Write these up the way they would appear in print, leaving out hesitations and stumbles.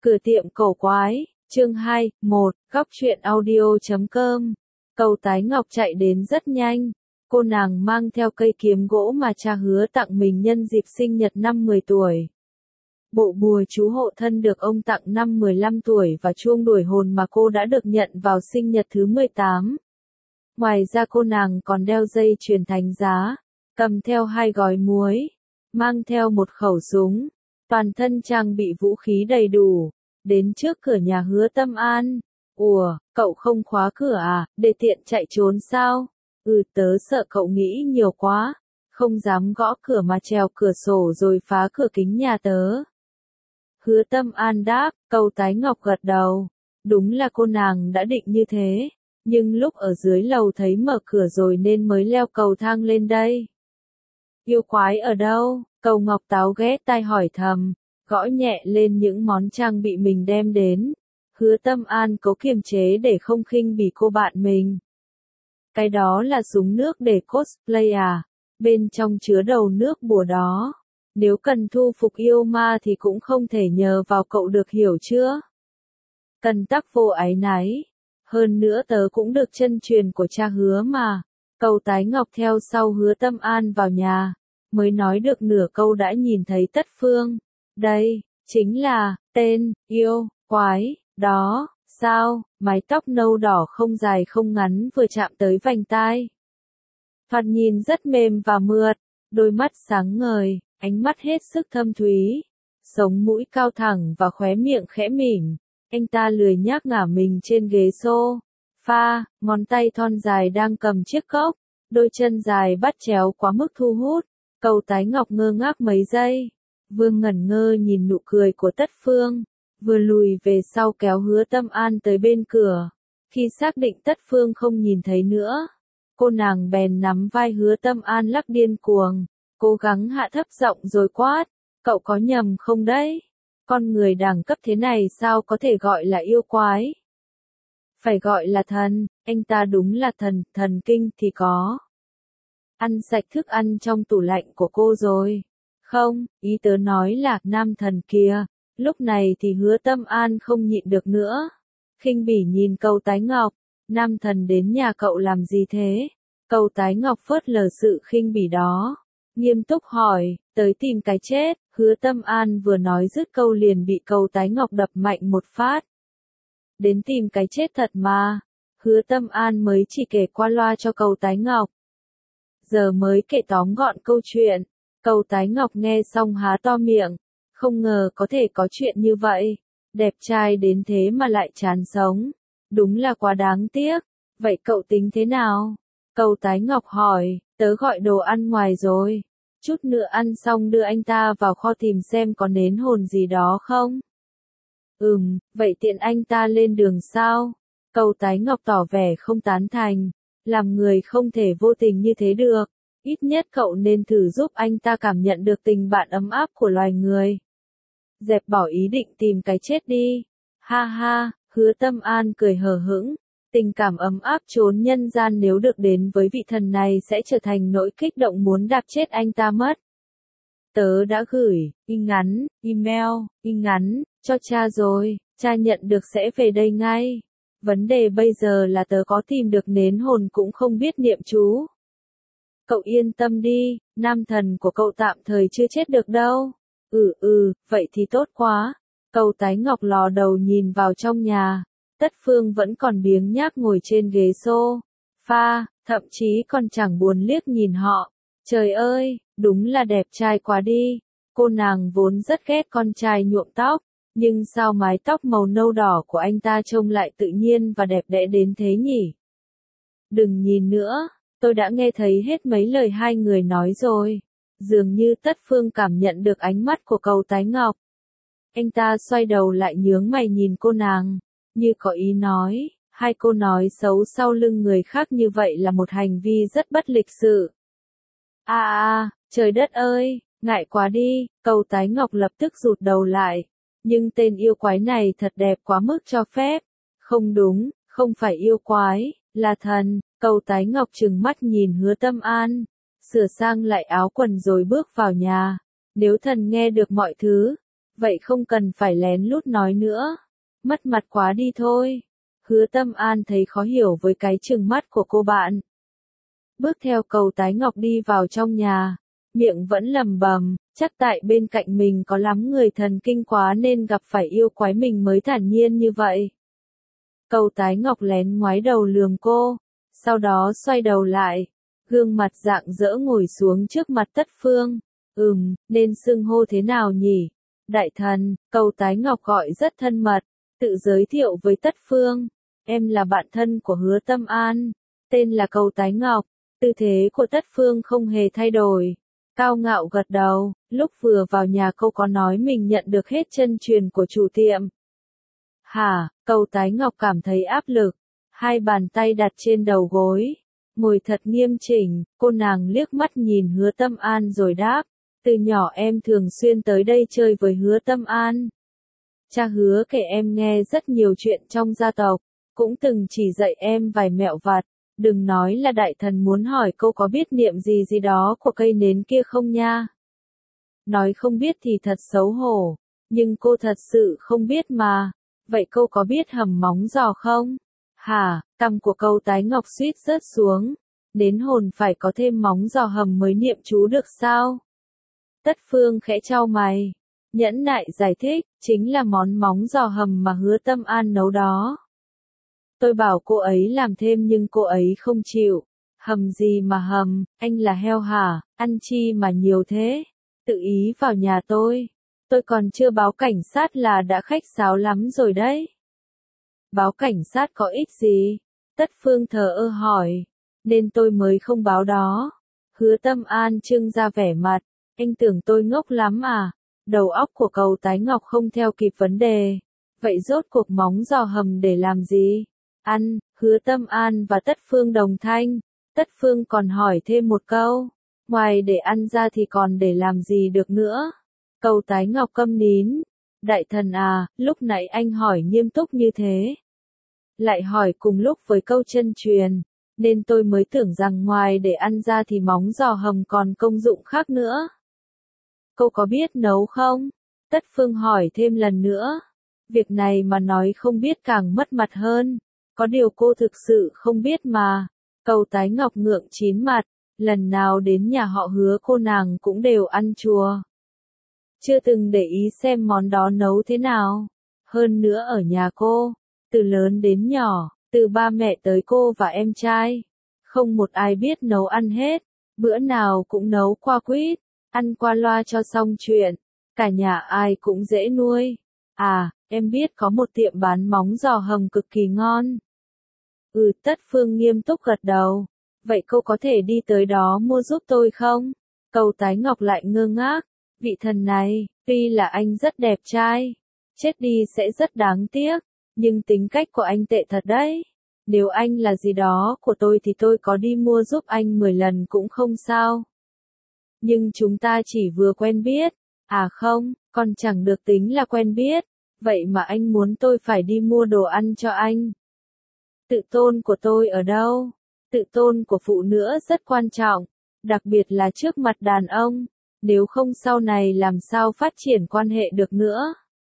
Cửa tiệm cổ quái, chương 2, 1, góc truyện audio.com. Cầu Tái Ngọc chạy đến rất nhanh. Cô nàng mang theo cây kiếm gỗ mà cha Hứa tặng mình nhân dịp sinh nhật năm 10 tuổi. Bộ bùa chú hộ thân được ông tặng năm 15 tuổi và chuông đuổi hồn mà cô đã được nhận vào sinh nhật thứ 18. Ngoài ra cô nàng còn đeo dây chuyền thánh giá, cầm theo 2 gói muối, mang theo một khẩu súng, toàn thân trang bị vũ khí đầy đủ, đến trước cửa nhà Hứa Tâm An. Ủa, cậu không khóa cửa à, để tiện chạy trốn sao? Tớ sợ cậu nghĩ nhiều quá, không dám gõ cửa mà trèo cửa sổ rồi phá cửa kính nhà tớ. Hứa Tâm An đáp, Cầu Tái Ngọc gật đầu. Đúng là cô nàng đã định như thế, nhưng lúc ở dưới lầu thấy mở cửa rồi nên mới leo cầu thang lên đây. Yêu quái ở đâu? Cầu Ngọc Táo ghé tai hỏi thầm, gõ nhẹ lên những món trang bị mình đem đến. Hứa Tâm An cố kiềm chế để không khinh bỉ cô bạn mình. Cái đó là súng nước để cosplay à? Bên trong chứa đầu nước bùa đó. Nếu cần thu phục yêu ma thì cũng không thể nhờ vào cậu được, hiểu chưa? Cần tắc vô áy náy. Hơn nữa tớ cũng được chân truyền của cha Hứa mà. Cầu Tái Ngọc theo sau Hứa Tâm An vào nhà, mới nói được nửa câu đã nhìn thấy Tất Phương. Đây, chính là, tên, yêu, quái, đó, sao, mái tóc nâu đỏ không dài không ngắn vừa chạm tới vành tai. Thoạt nhìn rất mềm và mượt, đôi mắt sáng ngời, ánh mắt hết sức thâm thúy, sống mũi cao thẳng và khóe miệng khẽ mỉm. Anh ta lười nhác ngả mình trên ghế sofa, ngón tay thon dài đang cầm chiếc cốc, đôi chân dài bắt chéo quá mức thu hút. Cầu Tái Ngọc ngơ ngác mấy giây, vừa ngẩn ngơ nhìn nụ cười của Tất Phương, vừa lùi về sau kéo Hứa Tâm An tới bên cửa. Khi xác định Tất Phương không nhìn thấy nữa, cô nàng bèn nắm vai Hứa Tâm An lắc điên cuồng, cố gắng hạ thấp giọng rồi quát, cậu có nhầm không đấy? Con người đẳng cấp thế này sao có thể gọi là yêu quái? Phải gọi là thần, anh ta đúng là thần, thần kinh thì có. Ăn sạch thức ăn trong tủ lạnh của cô rồi. Không, ý tớ nói là nam thần kia. Lúc này thì Hứa Tâm An không nhịn được nữa. Khinh bỉ nhìn Cầu Tái Ngọc, nam thần đến nhà cậu làm gì thế? Cầu Tái Ngọc phớt lờ sự khinh bỉ đó, nghiêm túc hỏi, tới tìm cái chết. Hứa Tâm An vừa nói dứt câu liền bị Cầu Tái Ngọc đập mạnh một phát. Đến tìm cái chết thật mà. Hứa Tâm An mới chỉ kể qua loa cho Cầu Tái Ngọc. Giờ mới kể tóm gọn câu chuyện. Cầu Tái Ngọc nghe xong há to miệng, không ngờ có thể có chuyện như vậy. Đẹp trai đến thế mà lại chán sống. Đúng là quá đáng tiếc. Vậy cậu tính thế nào? Cầu Tái Ngọc hỏi, tớ gọi đồ ăn ngoài rồi. Chút nữa ăn xong đưa anh ta vào kho tìm xem có nến hồn gì đó không? Vậy tiện anh ta lên đường sao? Cầu Tái Ngọc tỏ vẻ không tán thành. Làm người không thể vô tình như thế được. Ít nhất cậu nên thử giúp anh ta cảm nhận được tình bạn ấm áp của loài người. Dẹp bỏ ý định tìm cái chết đi. Ha ha, Hứa Tâm An cười hờ hững. Tình cảm ấm áp chốn nhân gian nếu được đến với vị thần này sẽ trở thành nỗi kích động muốn đạp chết anh ta mất. Tớ đã gửi email ngắn cho cha rồi, cha nhận được sẽ về đây ngay. Vấn đề bây giờ là tớ có tìm được nến hồn cũng không biết niệm chú. Cậu yên tâm đi, nam thần của cậu tạm thời chưa chết được đâu. Vậy thì tốt quá. Cầu Tái Ngọc lò đầu nhìn vào trong nhà. Tất Phương vẫn còn biếng nhác ngồi trên ghế sofa, thậm chí còn chẳng buồn liếc nhìn họ. Trời ơi, đúng là đẹp trai quá đi. Cô nàng vốn rất ghét con trai nhuộm tóc, nhưng sao mái tóc màu nâu đỏ của anh ta trông lại tự nhiên và đẹp đẽ đến thế nhỉ? Đừng nhìn nữa, tôi đã nghe thấy hết mấy lời hai người nói rồi. Dường như Tất Phương cảm nhận được ánh mắt của Cầu Tái Ngọc. Anh ta xoay đầu lại nhướng mày nhìn cô nàng, như có ý nói, hai cô nói xấu sau lưng người khác như vậy là một hành vi rất bất lịch sự. Trời đất ơi, ngại quá đi. Cầu Tái Ngọc lập tức rụt đầu lại. Nhưng tên yêu quái này thật đẹp quá mức cho phép. Không đúng, không phải yêu quái, là thần. Cầu Tái Ngọc trừng mắt nhìn Hứa Tâm An, sửa sang lại áo quần rồi bước vào nhà. Nếu thần nghe được mọi thứ, Vậy không cần phải lén lút nói nữa. Mất mặt quá đi thôi. Hứa Tâm An thấy khó hiểu với cái trừng mắt của cô bạn. Bước theo Cầu Tái Ngọc đi vào trong nhà. Miệng vẫn lẩm bẩm, chắc tại bên cạnh mình có lắm người thần kinh quá nên gặp phải yêu quái mình mới thản nhiên như vậy. Cầu Tái Ngọc lén ngoái đầu lườm cô, sau đó xoay đầu lại, gương mặt rạng rỡ ngồi xuống trước mặt Tất Phương. Nên xưng hô thế nào nhỉ? Đại thần, Cầu Tái Ngọc gọi rất thân mật, tự giới thiệu với Tất Phương. Em là bạn thân của Hứa Tâm An, tên là Cầu Tái Ngọc. Tư thế của Tất Phương không hề thay đổi. Cao ngạo gật đầu, lúc vừa vào nhà cô có nói mình nhận được hết chân truyền của chủ tiệm. Hả, Cầu Tái Ngọc cảm thấy áp lực, hai bàn tay đặt trên đầu gối, ngồi thật nghiêm chỉnh, cô nàng liếc mắt nhìn Hứa Tâm An rồi đáp, từ nhỏ em thường xuyên tới đây chơi với Hứa Tâm An. Cha Hứa kể em nghe rất nhiều chuyện trong gia tộc, cũng từng chỉ dạy em vài mẹo vặt. Đừng nói là đại thần muốn hỏi cô có biết niệm gì gì đó của cây nến kia không nha. Nói không biết thì thật xấu hổ, nhưng cô thật sự không biết mà. Vậy cô có biết hầm móng giò không? Hả, cằm của Cầu Tái Ngọc suýt rớt xuống. Đến hồn phải có thêm móng giò hầm mới niệm chú được sao? Tất Phương khẽ chau mày. Nhẫn nại giải thích, chính là món móng giò hầm mà Hứa Tâm An nấu đó. Tôi bảo cô ấy làm thêm nhưng cô ấy không chịu. Hầm gì mà hầm, anh là heo hả, ăn chi mà nhiều thế. Tự ý vào nhà tôi còn chưa báo cảnh sát là đã khách sáo lắm rồi đấy. Báo cảnh sát có ích gì? Tất Phương thờ ơ hỏi. Nên tôi mới không báo đó. Hứa Tâm An trưng ra vẻ mặt. Anh tưởng tôi ngốc lắm à? Đầu óc của Cầu Tái Ngọc không theo kịp vấn đề. Vậy rốt cuộc móng giò hầm để làm gì? Ăn, Hứa Tâm An và Tất Phương đồng thanh. Tất Phương còn hỏi thêm một câu. Ngoài để ăn ra thì còn để làm gì được nữa? Cầu Tái Ngọc câm nín. Đại thần à, lúc nãy anh hỏi nghiêm túc như thế. Lại hỏi cùng lúc với câu chân truyền. Nên tôi mới tưởng rằng ngoài để ăn ra thì móng giò hầm còn công dụng khác nữa. Cô có biết nấu không? Tất Phương hỏi thêm lần nữa. Việc này mà nói không biết càng mất mặt hơn. Có điều cô thực sự không biết mà. Cầu Tái Ngọc ngượng chín mặt. Lần nào đến nhà họ Hứa cô nàng cũng đều ăn chùa. Chưa từng để ý xem món đó nấu thế nào. Hơn nữa ở nhà cô, từ lớn đến nhỏ, từ ba mẹ tới cô và em trai, không một ai biết nấu ăn hết. Bữa nào cũng nấu qua quýt, ăn qua loa cho xong chuyện. Cả nhà ai cũng dễ nuôi. À, em biết có một tiệm bán móng giò hầm cực kỳ ngon. Tất Phương nghiêm túc gật đầu. Vậy cô có thể đi tới đó mua giúp tôi không? Cầu Tái Ngọc lại ngơ ngác. Vị thần này, tuy là anh rất đẹp trai, chết đi sẽ rất đáng tiếc, nhưng tính cách của anh tệ thật đấy. Nếu anh là gì đó của tôi thì tôi có đi mua giúp anh 10 lần cũng không sao. Nhưng chúng ta chỉ vừa quen biết. À không, còn chẳng được tính là quen biết. Vậy mà anh muốn tôi phải đi mua đồ ăn cho anh. Tự tôn của tôi ở đâu? Tự tôn của phụ nữ rất quan trọng, đặc biệt là trước mặt đàn ông. Nếu không sau này làm sao phát triển quan hệ được nữa.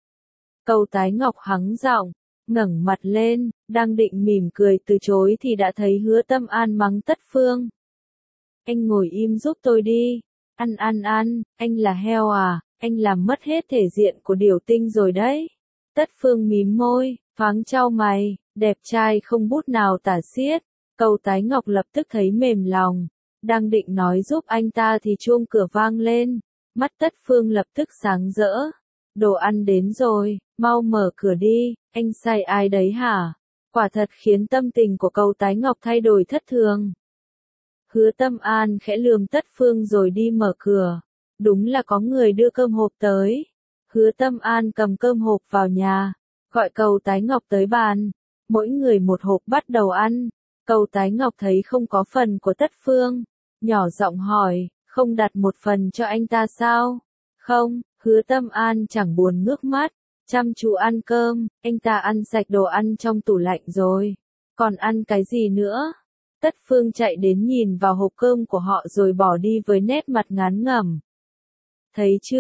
Cầu Tái Ngọc hắng giọng, ngẩng mặt lên, đang định mỉm cười từ chối thì đã thấy Hứa Tâm An mắng Tất Phương. Anh ngồi im giúp tôi đi. Ăn, anh là heo à, anh làm mất hết thể diện của Điểu Tinh rồi đấy. Tất Phương mím môi, thoáng chau mày, đẹp trai không bút nào tả xiết. Cầu Tái Ngọc lập tức thấy mềm lòng. Đang định nói giúp anh ta thì chuông cửa vang lên. Mắt Tất Phương lập tức sáng rỡ. Đồ ăn đến rồi, mau mở cửa đi, anh sai ai đấy hả? Quả thật khiến tâm tình của Cầu Tái Ngọc thay đổi thất thường. Hứa Tâm An khẽ lườm Tất Phương rồi đi mở cửa. Đúng là có người đưa cơm hộp tới. Hứa Tâm An cầm cơm hộp vào nhà, gọi Cầu Tái Ngọc tới bàn. Mỗi người một hộp bắt đầu ăn. Cầu Tái Ngọc thấy không có phần của Tất Phương. Nhỏ giọng hỏi, không đặt một phần cho anh ta sao? Không, Hứa Tâm An chẳng buồn ngước mắt, chăm chú ăn cơm, anh ta ăn sạch đồ ăn trong tủ lạnh rồi. Còn ăn cái gì nữa? Tất Phương chạy đến nhìn vào hộp cơm của họ rồi bỏ đi với nét mặt ngán ngẩm. Thấy chưa,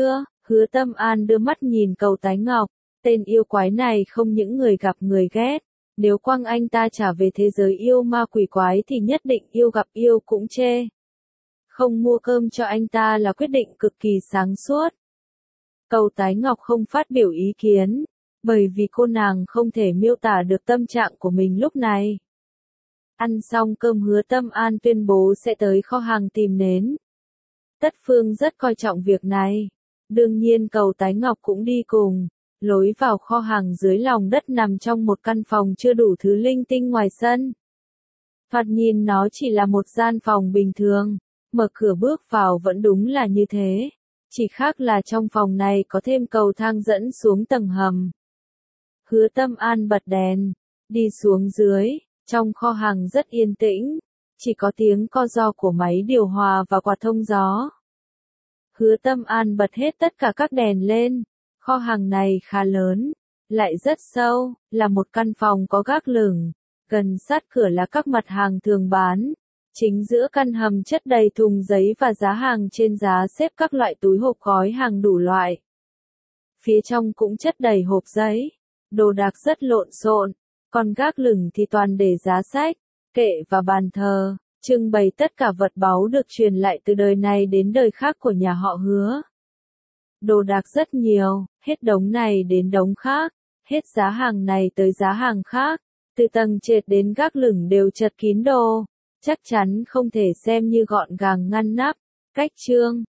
Hứa Tâm An đưa mắt nhìn Cầu Tái Ngọc, tên yêu quái này không những người gặp người ghét, nếu quăng anh ta trả về thế giới yêu ma quỷ quái thì nhất định yêu gặp yêu cũng chê. Không mua cơm cho anh ta là quyết định cực kỳ sáng suốt. Cầu Tái Ngọc không phát biểu ý kiến, bởi vì cô nàng không thể miêu tả được tâm trạng của mình lúc này. Ăn xong cơm Hứa Tâm An tuyên bố sẽ tới kho hàng tìm nến. Tất Phương rất coi trọng việc này. Đương nhiên Cầu Tái Ngọc cũng đi cùng. Lối vào kho hàng dưới lòng đất nằm trong một căn phòng chưa đủ thứ linh tinh ngoài sân. Thoạt nhìn nó chỉ là một gian phòng bình thường. Mở cửa bước vào vẫn đúng là như thế. Chỉ khác là trong phòng này có thêm cầu thang dẫn xuống tầng hầm. Hứa Tâm An bật đèn. Đi xuống dưới. Trong kho hàng rất yên tĩnh. Chỉ có tiếng co ro của máy điều hòa và quạt thông gió. Hứa Tâm An bật hết tất cả các đèn lên. Kho hàng này khá lớn, lại rất sâu, là một căn phòng có gác lửng. Gần sát cửa là các mặt hàng thường bán. Chính giữa căn hầm chất đầy thùng giấy và giá hàng trên giá xếp các loại túi hộp gói hàng đủ loại. Phía trong cũng chất đầy hộp giấy. Đồ đạc rất lộn xộn. Còn gác lửng thì toàn để giá sách, kệ và bàn thờ, trưng bày tất cả vật báu được truyền lại từ đời này đến đời khác của nhà họ Hứa. Đồ đạc rất nhiều, hết đống này đến đống khác, hết giá hàng này tới giá hàng khác, từ tầng trệt đến gác lửng đều chật kín đồ, chắc chắn không thể xem như gọn gàng ngăn nắp, cách trương.